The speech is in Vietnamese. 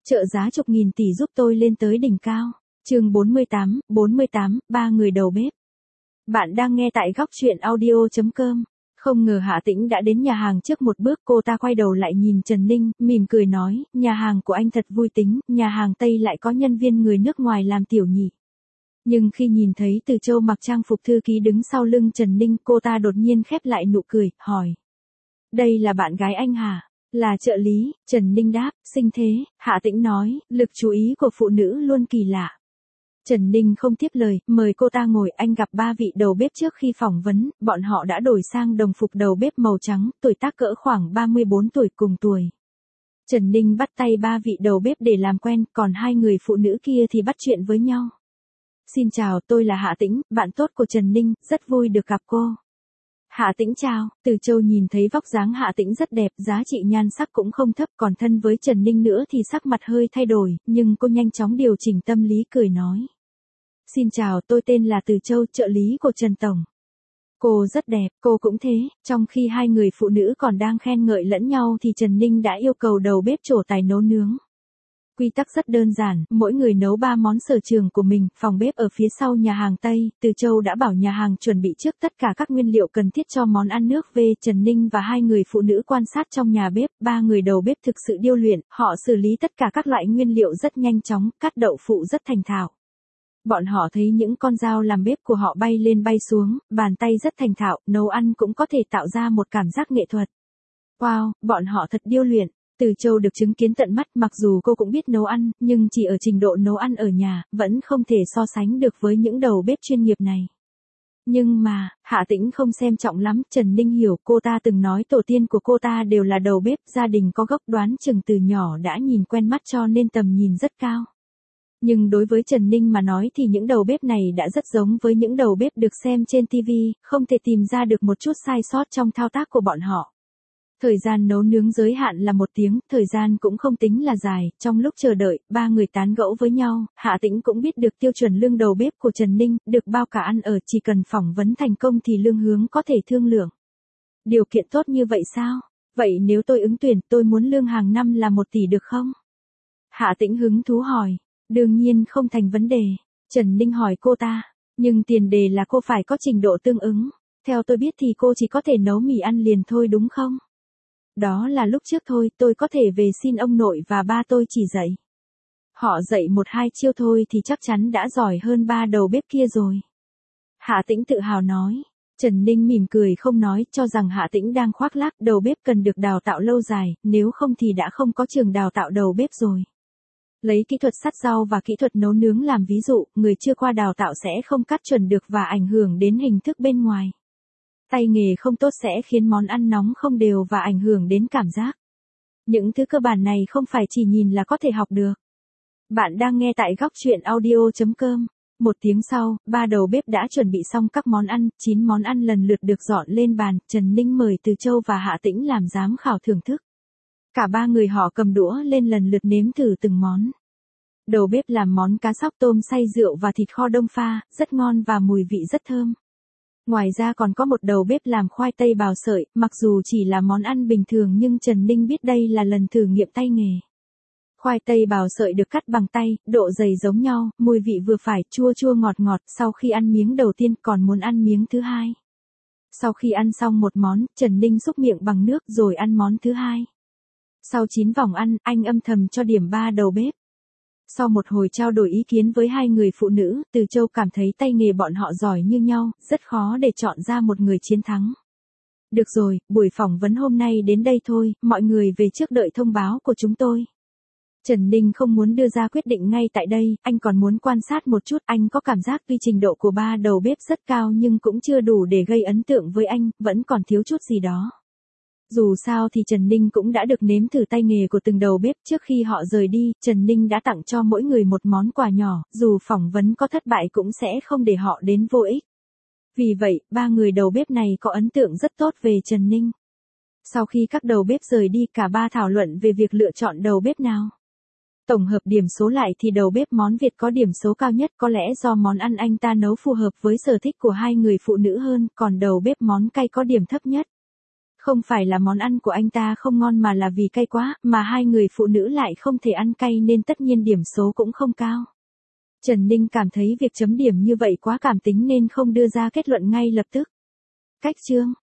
Trợ giá chục nghìn tỷ giúp tôi lên tới đỉnh cao. Chương 48, ba người đầu bếp. Bạn đang nghe tại góc truyện audio.com. Không ngờ Hạ Tĩnh đã đến nhà hàng trước một bước, cô ta quay đầu lại nhìn Trần Ninh, mỉm cười nói, nhà hàng của anh thật vui tính, nhà hàng Tây lại có nhân viên người nước ngoài làm tiểu nhị. Nhưng khi nhìn thấy Từ Châu mặc trang phục thư ký đứng sau lưng Trần Ninh, cô ta đột nhiên khép lại nụ cười, hỏi. Đây là bạn gái anh hả? Là trợ lý, Trần Ninh đáp, sinh thế. Hạ Tĩnh nói, lực chú ý của phụ nữ luôn kỳ lạ. Trần Ninh không tiếp lời, mời cô ta ngồi. Anh gặp ba vị đầu bếp trước khi phỏng vấn, bọn họ đã đổi sang đồng phục đầu bếp màu trắng, tuổi tác cỡ khoảng 34 tuổi cùng tuổi. Trần Ninh bắt tay ba vị đầu bếp để làm quen, còn hai người phụ nữ kia thì bắt chuyện với nhau. Xin chào, tôi là Hạ Tĩnh, bạn tốt của Trần Ninh, rất vui được gặp cô. Hạ Tĩnh chào. Từ Châu nhìn thấy vóc dáng Hạ Tĩnh rất đẹp, giá trị nhan sắc cũng không thấp, còn thân với Trần Ninh nữa thì sắc mặt hơi thay đổi, nhưng cô nhanh chóng điều chỉnh tâm lý cười nói. Xin chào, tôi tên là Từ Châu, trợ lý của Trần Tổng. Cô rất đẹp, cô cũng thế. Trong khi hai người phụ nữ còn đang khen ngợi lẫn nhau thì Trần Ninh đã yêu cầu đầu bếp trổ tài nấu nướng. Quy tắc rất đơn giản, mỗi người nấu 3 món sở trường của mình, phòng bếp ở phía sau nhà hàng Tây, Từ Châu đã bảo nhà hàng chuẩn bị trước tất cả các nguyên liệu cần thiết cho món ăn nước về. Trần Ninh và hai người phụ nữ quan sát trong nhà bếp, ba người đầu bếp thực sự điêu luyện, họ xử lý tất cả các loại nguyên liệu rất nhanh chóng, cắt đậu phụ rất thành thạo. Bọn họ thấy những con dao làm bếp của họ bay lên bay xuống, bàn tay rất thành thạo, nấu ăn cũng có thể tạo ra một cảm giác nghệ thuật. Wow, bọn họ thật điêu luyện. Từ Châu được chứng kiến tận mắt, mặc dù cô cũng biết nấu ăn, nhưng chỉ ở trình độ nấu ăn ở nhà, vẫn không thể so sánh được với những đầu bếp chuyên nghiệp này. Nhưng mà, Hạ Tĩnh không xem trọng lắm, Trần Ninh hiểu, cô ta từng nói tổ tiên của cô ta đều là đầu bếp, gia đình có gốc, đoán chừng từ nhỏ đã nhìn quen mắt cho nên tầm nhìn rất cao. Nhưng đối với Trần Ninh mà nói thì những đầu bếp này đã rất giống với những đầu bếp được xem trên TV, không thể tìm ra được một chút sai sót trong thao tác của bọn họ. Thời gian nấu nướng giới hạn là 1 tiếng, thời gian cũng không tính là dài, trong lúc chờ đợi, ba người tán gẫu với nhau, Hạ Tĩnh cũng biết được tiêu chuẩn lương đầu bếp của Trần Ninh, được bao cả ăn ở, chỉ cần phỏng vấn thành công thì lương hướng có thể thương lượng. Điều kiện tốt như vậy sao? Vậy nếu tôi ứng tuyển, tôi muốn lương hàng năm là 1 tỷ được không? Hạ Tĩnh hứng thú hỏi. Đương nhiên không thành vấn đề. Trần Ninh hỏi cô ta, nhưng tiền đề là cô phải có trình độ tương ứng. Theo tôi biết thì cô chỉ có thể nấu mì ăn liền thôi đúng không? Đó là lúc trước thôi, tôi có thể về xin ông nội và ba tôi chỉ dạy. Họ dạy 1-2 chiêu thôi thì chắc chắn đã giỏi hơn ba đầu bếp kia rồi. Hạ Tĩnh tự hào nói. Trần Ninh mỉm cười không nói, cho rằng Hạ Tĩnh đang khoác lác, đầu bếp cần được đào tạo lâu dài, nếu không thì đã không có trường đào tạo đầu bếp rồi. Lấy kỹ thuật sắt rau và kỹ thuật nấu nướng làm ví dụ, người chưa qua đào tạo sẽ không cắt chuẩn được và ảnh hưởng đến hình thức bên ngoài. Tay nghề không tốt sẽ khiến món ăn nóng không đều và ảnh hưởng đến cảm giác. Những thứ cơ bản này không phải chỉ nhìn là có thể học được. Bạn đang nghe tại góc truyện audio.com. 1 tiếng sau, ba đầu bếp đã chuẩn bị xong các món ăn, 9 món ăn lần lượt được dọn lên bàn, Trần Ninh mời Từ Châu và Hạ Tĩnh làm giám khảo thưởng thức. Cả ba người họ cầm đũa lên lần lượt nếm thử từng món. Đầu bếp làm món cá sóc tôm xay rượu và thịt kho đông pha, rất ngon và mùi vị rất thơm. Ngoài ra còn có một đầu bếp làm khoai tây bào sợi, mặc dù chỉ là món ăn bình thường nhưng Trần Ninh biết đây là lần thử nghiệm tay nghề. Khoai tây bào sợi được cắt bằng tay, độ dày giống nhau, mùi vị vừa phải, chua chua ngọt ngọt, sau khi ăn miếng đầu tiên còn muốn ăn miếng thứ hai. Sau khi ăn xong một món, Trần Ninh xúc miệng bằng nước rồi ăn món thứ hai. Sau 9 vòng ăn, anh âm thầm cho điểm 3 đầu bếp. Sau một hồi trao đổi ý kiến với hai người phụ nữ, Từ Châu cảm thấy tay nghề bọn họ giỏi như nhau, rất khó để chọn ra một người chiến thắng. Được rồi, buổi phỏng vấn hôm nay đến đây thôi, mọi người về trước đợi thông báo của chúng tôi. Trần Ninh không muốn đưa ra quyết định ngay tại đây, anh còn muốn quan sát một chút, anh có cảm giác tuy trình độ của ba đầu bếp rất cao nhưng cũng chưa đủ để gây ấn tượng với anh, vẫn còn thiếu chút gì đó. Dù sao thì Trần Ninh cũng đã được nếm thử tay nghề của từng đầu bếp, trước khi họ rời đi, Trần Ninh đã tặng cho mỗi người một món quà nhỏ, dù phỏng vấn có thất bại cũng sẽ không để họ đến vô ích. Vì vậy, ba người đầu bếp này có ấn tượng rất tốt về Trần Ninh. Sau khi các đầu bếp rời đi, cả ba thảo luận về việc lựa chọn đầu bếp nào. Tổng hợp điểm số lại thì đầu bếp món Việt có điểm số cao nhất, có lẽ do món ăn anh ta nấu phù hợp với sở thích của hai người phụ nữ hơn, còn đầu bếp món cay có điểm thấp nhất. Không phải là món ăn của anh ta không ngon mà là vì cay quá, mà hai người phụ nữ lại không thể ăn cay nên tất nhiên điểm số cũng không cao. Trần Ninh cảm thấy việc chấm điểm như vậy quá cảm tính nên không đưa ra kết luận ngay lập tức. Cách chương